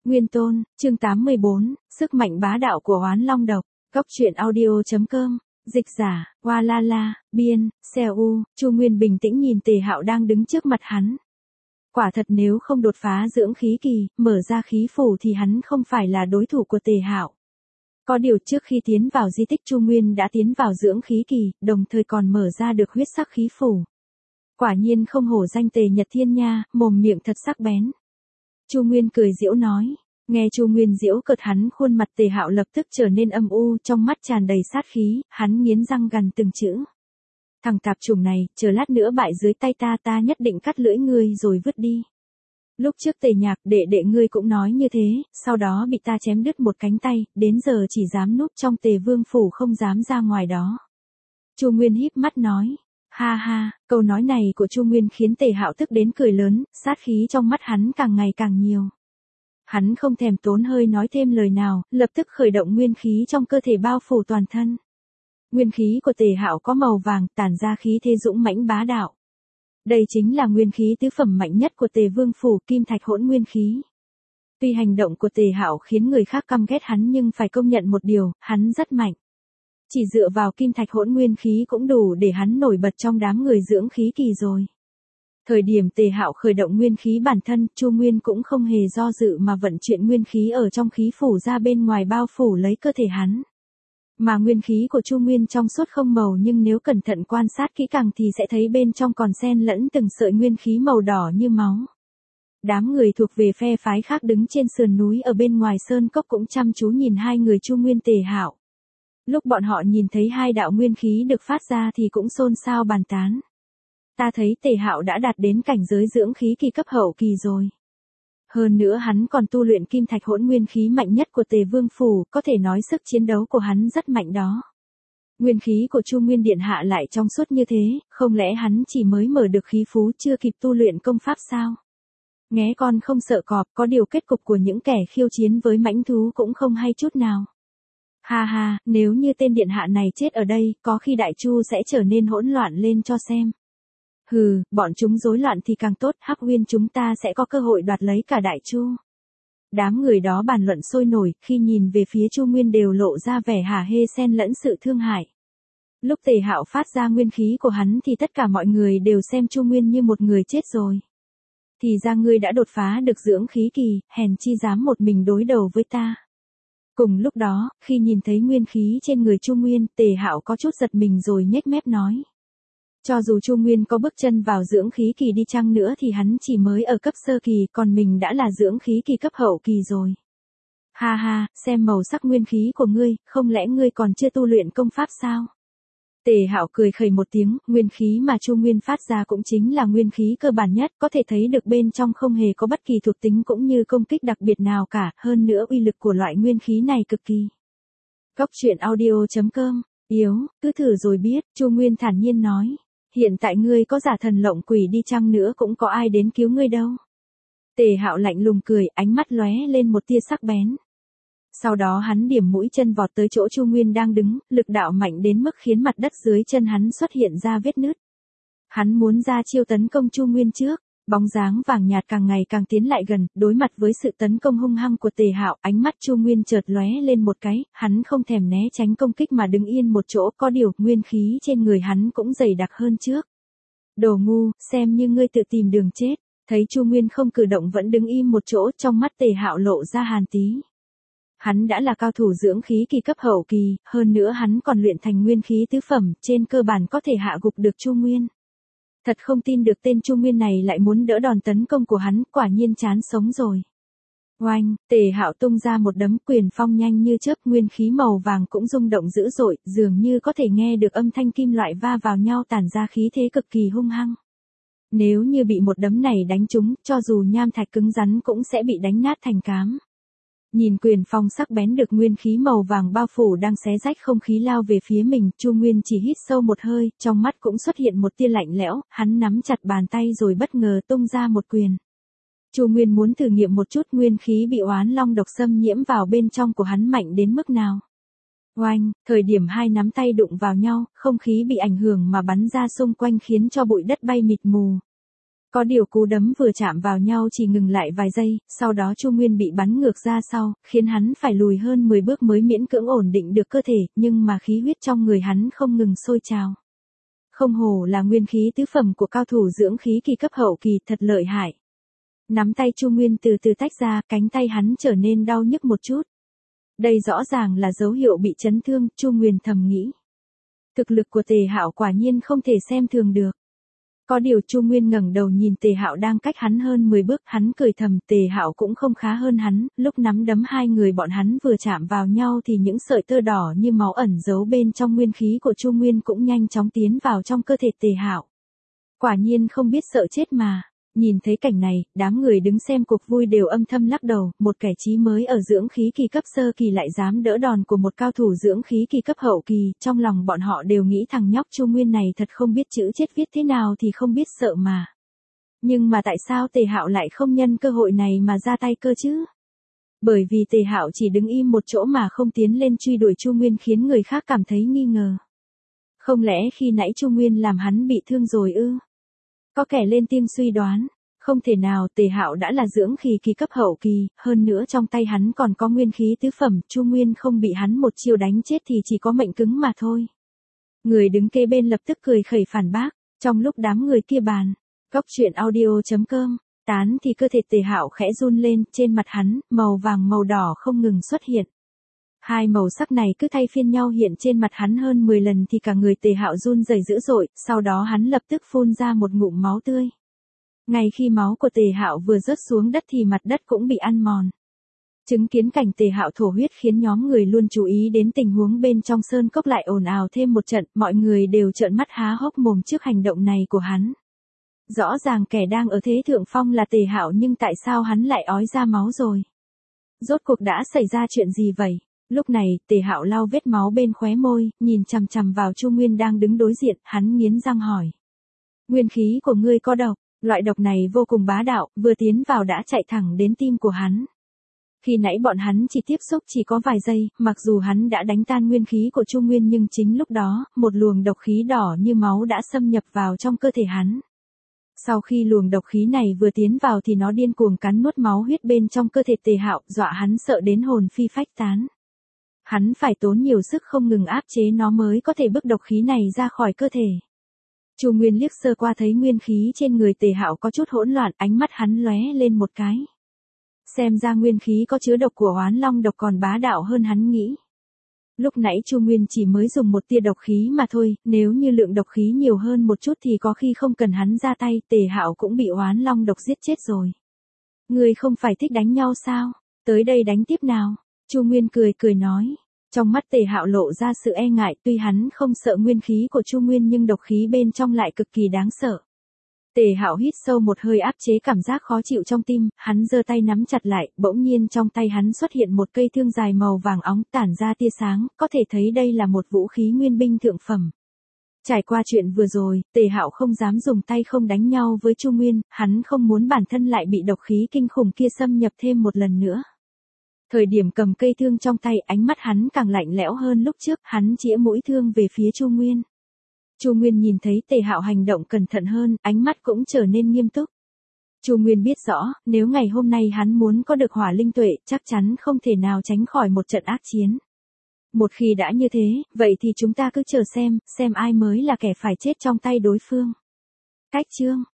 Nguyên Tôn, chương 84, sức mạnh bá đạo của oán long độc. Góc truyện audio.com, dịch giả, Walala, biên, Seo, Chu Nguyên bình tĩnh nhìn Tề Hạo đang đứng trước mặt hắn. Quả thật nếu không đột phá dưỡng khí kỳ, mở ra khí phủ thì hắn không phải là đối thủ của Tề Hạo. Có điều trước khi tiến vào di tích Chu Nguyên đã tiến vào dưỡng khí kỳ, đồng thời còn mở ra được huyết sắc khí phủ. Quả nhiên không hổ danh Tề Nhật Thiên nha, mồm miệng thật sắc bén. Chu Nguyên cười giễu nói, nghe Chu Nguyên giễu cợt hắn khuôn mặt Tề Hạo lập tức trở nên âm u, trong mắt tràn đầy sát khí, hắn nghiến răng gằn từng chữ. Thằng tạp chủng này, chờ lát nữa bại dưới tay ta nhất định cắt lưỡi ngươi rồi vứt đi. Lúc trước Tề Nhạc đệ ngươi cũng nói như thế, sau đó bị ta chém đứt một cánh tay, đến giờ chỉ dám núp trong Tề Vương phủ không dám ra ngoài đó. Chu Nguyên híp mắt nói. Ha ha, câu nói này của Chu Nguyên khiến Tề Hạo tức đến cười lớn, sát khí trong mắt hắn càng ngày càng nhiều. Hắn không thèm tốn hơi nói thêm lời nào, lập tức khởi động nguyên khí trong cơ thể bao phủ toàn thân. Nguyên khí của Tề Hạo có màu vàng, tản ra khí thế dũng mãnh bá đạo. Đây chính là nguyên khí tứ phẩm mạnh nhất của Tề Vương phủ, Kim Thạch Hỗn Nguyên Khí. Tuy hành động của Tề Hạo khiến người khác căm ghét hắn nhưng phải công nhận một điều, hắn rất mạnh. Chỉ dựa vào Kim Thạch Hỗn Nguyên Khí cũng đủ để hắn nổi bật trong đám người dưỡng khí kỳ rồi. Thời điểm Tề Hạo khởi động nguyên khí bản thân, Chu Nguyên cũng không hề do dự mà vận chuyển nguyên khí ở trong khí phủ ra bên ngoài bao phủ lấy cơ thể hắn. Mà nguyên khí của Chu Nguyên trong suốt không màu, nhưng nếu cẩn thận quan sát kỹ càng thì sẽ thấy bên trong còn xen lẫn từng sợi nguyên khí màu đỏ như máu. Đám người thuộc về phe phái khác đứng trên sườn núi ở bên ngoài sơn cốc cũng chăm chú nhìn hai người Chu Nguyên Tề Hạo. Lúc bọn họ nhìn thấy hai đạo nguyên khí được phát ra thì cũng xôn xao bàn tán. Ta thấy Tề Hạo đã đạt đến cảnh giới dưỡng khí kỳ cấp hậu kỳ rồi. Hơn nữa hắn còn tu luyện Kim Thạch Hỗn Nguyên Khí mạnh nhất của Tề Vương phủ, có thể nói sức chiến đấu của hắn rất mạnh đó. Nguyên khí của Chu Nguyên điện hạ lại trong suốt như thế, không lẽ hắn chỉ mới mở được khí phú chưa kịp tu luyện công pháp sao? Nghé con không sợ cọp, có điều kết cục của những kẻ khiêu chiến với mãnh thú cũng không hay chút nào. Ha ha, nếu như tên điện hạ này chết ở đây, có khi Đại Chu sẽ trở nên hỗn loạn lên cho xem. Hừ, bọn chúng rối loạn thì càng tốt, Hắc Uyên chúng ta sẽ có cơ hội đoạt lấy cả Đại Chu. Đám người đó bàn luận sôi nổi, khi nhìn về phía Chu Nguyên đều lộ ra vẻ hả hê xen lẫn sự thương hại. Lúc Tề Hạo phát ra nguyên khí của hắn thì tất cả mọi người đều xem Chu Nguyên như một người chết rồi. Thì ra ngươi đã đột phá được dưỡng khí kỳ, hèn chi dám một mình đối đầu với ta. Cùng lúc đó, khi nhìn thấy nguyên khí trên người Chu Nguyên, Tề Hạo có chút giật mình rồi nhếch mép nói. Cho dù Chu Nguyên có bước chân vào dưỡng khí kỳ đi chăng nữa thì hắn chỉ mới ở cấp sơ kỳ, còn mình đã là dưỡng khí kỳ cấp hậu kỳ rồi. Ha ha, xem màu sắc nguyên khí của ngươi, không lẽ ngươi còn chưa tu luyện công pháp sao? Tề Hạo cười khẩy một tiếng, nguyên khí mà Chu Nguyên phát ra cũng chính là nguyên khí cơ bản nhất, có thể thấy được bên trong không hề có bất kỳ thuộc tính cũng như công kích đặc biệt nào cả, hơn nữa uy lực của loại nguyên khí này cực kỳ. Góc truyện audio.com, yếu, cứ thử rồi biết, Chu Nguyên thản nhiên nói. Hiện tại ngươi có giả thần lộng quỷ đi chăng nữa cũng có ai đến cứu ngươi đâu. Tề Hạo lạnh lùng cười, ánh mắt lóe lên một tia sắc bén. Sau đó hắn điểm mũi chân vọt tới chỗ Chu Nguyên đang đứng, lực đạo mạnh đến mức khiến mặt đất dưới chân hắn xuất hiện ra vết nứt. Hắn muốn ra chiêu tấn công Chu Nguyên trước, bóng dáng vàng nhạt càng ngày càng tiến lại gần, đối mặt với sự tấn công hung hăng của Tề Hạo, ánh mắt Chu Nguyên chợt lóe lên một cái, hắn không thèm né tránh công kích mà đứng yên một chỗ, có điều nguyên khí trên người hắn cũng dày đặc hơn trước. Đồ ngu, xem như ngươi tự tìm đường chết. Thấy Chu Nguyên không cử động vẫn đứng im một chỗ, trong mắt Tề Hạo lộ ra hàn tí. Hắn đã là cao thủ dưỡng khí kỳ cấp hậu kỳ, hơn nữa hắn còn luyện thành nguyên khí tứ phẩm, trên cơ bản có thể hạ gục được Chu Nguyên. Thật không tin được tên Chu Nguyên này lại muốn đỡ đòn tấn công của hắn, quả nhiên chán sống rồi. Oanh, Tề Hạo tung ra một đấm quyền phong nhanh như chớp, nguyên khí màu vàng cũng rung động dữ dội, dường như có thể nghe được âm thanh kim loại va vào nhau tản ra khí thế cực kỳ hung hăng. Nếu như bị một đấm này đánh trúng, cho dù nham thạch cứng rắn cũng sẽ bị đánh nát thành cám. Nhìn quyền phong sắc bén được nguyên khí màu vàng bao phủ đang xé rách không khí lao về phía mình, Chu Nguyên chỉ hít sâu một hơi, trong mắt cũng xuất hiện một tia lạnh lẽo, hắn nắm chặt bàn tay rồi bất ngờ tung ra một quyền. Chu Nguyên muốn thử nghiệm một chút nguyên khí bị oán long độc xâm nhiễm vào bên trong của hắn mạnh đến mức nào. Oanh, thời điểm hai nắm tay đụng vào nhau, không khí bị ảnh hưởng mà bắn ra xung quanh khiến cho bụi đất bay mịt mù. Có điều cú đấm vừa chạm vào nhau chỉ ngừng lại vài giây, sau đó Chu Nguyên bị bắn ngược ra sau, khiến hắn phải lùi hơn 10 bước mới miễn cưỡng ổn định được cơ thể, nhưng mà khí huyết trong người hắn không ngừng sôi trào. Không hổ là nguyên khí tứ phẩm của cao thủ dưỡng khí kỳ cấp hậu kỳ, thật lợi hại. Nắm tay Chu Nguyên từ từ tách ra, cánh tay hắn trở nên đau nhức một chút. Đây rõ ràng là dấu hiệu bị chấn thương, Chu Nguyên thầm nghĩ. Thực lực của Tề Hạo quả nhiên không thể xem thường được. Có điều Chu Nguyên ngẩng đầu nhìn Tề Hạo đang cách hắn hơn 10 bước, hắn cười thầm, Tề Hạo cũng không khá hơn hắn, lúc nắm đấm hai người bọn hắn vừa chạm vào nhau thì những sợi tơ đỏ như máu ẩn giấu bên trong nguyên khí của Chu Nguyên cũng nhanh chóng tiến vào trong cơ thể Tề Hạo. Quả nhiên không biết sợ chết mà. Nhìn thấy cảnh này, đám người đứng xem cuộc vui đều âm thầm lắc đầu, một kẻ chí mới ở dưỡng khí kỳ cấp sơ kỳ lại dám đỡ đòn của một cao thủ dưỡng khí kỳ cấp hậu kỳ, trong lòng bọn họ đều nghĩ thằng nhóc Chu Nguyên này thật không biết chữ chết viết thế nào thì không biết sợ mà. Nhưng mà tại sao Tề Hạo lại không nhân cơ hội này mà ra tay cơ chứ? Bởi vì Tề Hạo chỉ đứng im một chỗ mà không tiến lên truy đuổi Chu Nguyên khiến người khác cảm thấy nghi ngờ. Không lẽ khi nãy Chu Nguyên làm hắn bị thương rồi ư? Có kẻ lên tiếng suy đoán, không thể nào, Tề Hạo đã là dưỡng khí kỳ cấp hậu kỳ, hơn nữa trong tay hắn còn có nguyên khí tứ phẩm, Chu Nguyên không bị hắn một chiêu đánh chết thì chỉ có mệnh cứng mà thôi. Người đứng kế bên lập tức cười khẩy phản bác, trong lúc đám người kia bàn, góc truyện audio.com, tán thì cơ thể Tề Hạo khẽ run lên, trên mặt hắn, màu vàng màu đỏ không ngừng xuất hiện. Hai màu sắc này cứ thay phiên nhau hiện trên mặt hắn hơn 10 lần thì cả người Tề Hạo run rẩy dữ dội, sau đó hắn lập tức phun ra một ngụm máu tươi. Ngay khi máu của Tề Hạo vừa rớt xuống đất thì mặt đất cũng bị ăn mòn. Chứng kiến cảnh Tề Hạo thổ huyết khiến nhóm người luôn chú ý đến tình huống bên trong sơn cốc lại ồn ào thêm một trận, mọi người đều trợn mắt há hốc mồm trước hành động này của hắn. Rõ ràng kẻ đang ở thế thượng phong là Tề Hạo nhưng tại sao hắn lại ói ra máu rồi? Rốt cuộc đã xảy ra chuyện gì vậy? Lúc này, Tề Hạo lau vết máu bên khóe môi, nhìn chằm chằm vào Chu Nguyên đang đứng đối diện, hắn nghiến răng hỏi. Nguyên khí của ngươi có độc, loại độc này vô cùng bá đạo, vừa tiến vào đã chạy thẳng đến tim của hắn. Khi nãy bọn hắn chỉ tiếp xúc chỉ có vài giây, mặc dù hắn đã đánh tan nguyên khí của Chu Nguyên nhưng chính lúc đó, một luồng độc khí đỏ như máu đã xâm nhập vào trong cơ thể hắn. Sau khi luồng độc khí này vừa tiến vào thì nó điên cuồng cắn nuốt máu huyết bên trong cơ thể Tề Hạo, dọa hắn sợ đến hồn phi phách tán. Hắn phải tốn nhiều sức không ngừng áp chế nó mới có thể bức độc khí này ra khỏi cơ thể. Chu Nguyên liếc sơ qua thấy nguyên khí trên người Tề Hạo có chút hỗn loạn, ánh mắt hắn lóe lên một cái. Xem ra nguyên khí có chứa độc của Oán Long độc còn bá đạo hơn hắn nghĩ. Lúc nãy Chu Nguyên chỉ mới dùng một tia độc khí mà thôi, nếu như lượng độc khí nhiều hơn một chút thì có khi không cần hắn ra tay, Tề Hạo cũng bị Oán Long độc giết chết rồi. Ngươi không phải thích đánh nhau sao? Tới đây đánh tiếp nào? Chu Nguyên cười cười nói. Trong mắt Tề Hạo lộ ra sự e ngại, tuy hắn không sợ nguyên khí của Chu Nguyên nhưng độc khí bên trong lại cực kỳ đáng sợ. Tề Hạo hít sâu một hơi áp chế cảm giác khó chịu trong tim, hắn giơ tay nắm chặt lại, bỗng nhiên trong tay hắn xuất hiện một cây thương dài màu vàng óng tản ra tia sáng, có thể thấy đây là một vũ khí nguyên binh thượng phẩm. Trải qua chuyện vừa rồi, Tề Hạo không dám dùng tay không đánh nhau với Chu Nguyên, hắn không muốn bản thân lại bị độc khí kinh khủng kia xâm nhập thêm một lần nữa. Thời điểm cầm cây thương trong tay, ánh mắt hắn càng lạnh lẽo hơn lúc trước, hắn chĩa mũi thương về phía Chu Nguyên. Chu Nguyên nhìn thấy Tề Hạo hành động cẩn thận hơn, ánh mắt cũng trở nên nghiêm túc. Chu Nguyên biết rõ, nếu ngày hôm nay hắn muốn có được hỏa linh tuệ, chắc chắn không thể nào tránh khỏi một trận ác chiến. Một khi đã như thế, vậy thì chúng ta cứ chờ xem ai mới là kẻ phải chết trong tay đối phương. Cách chương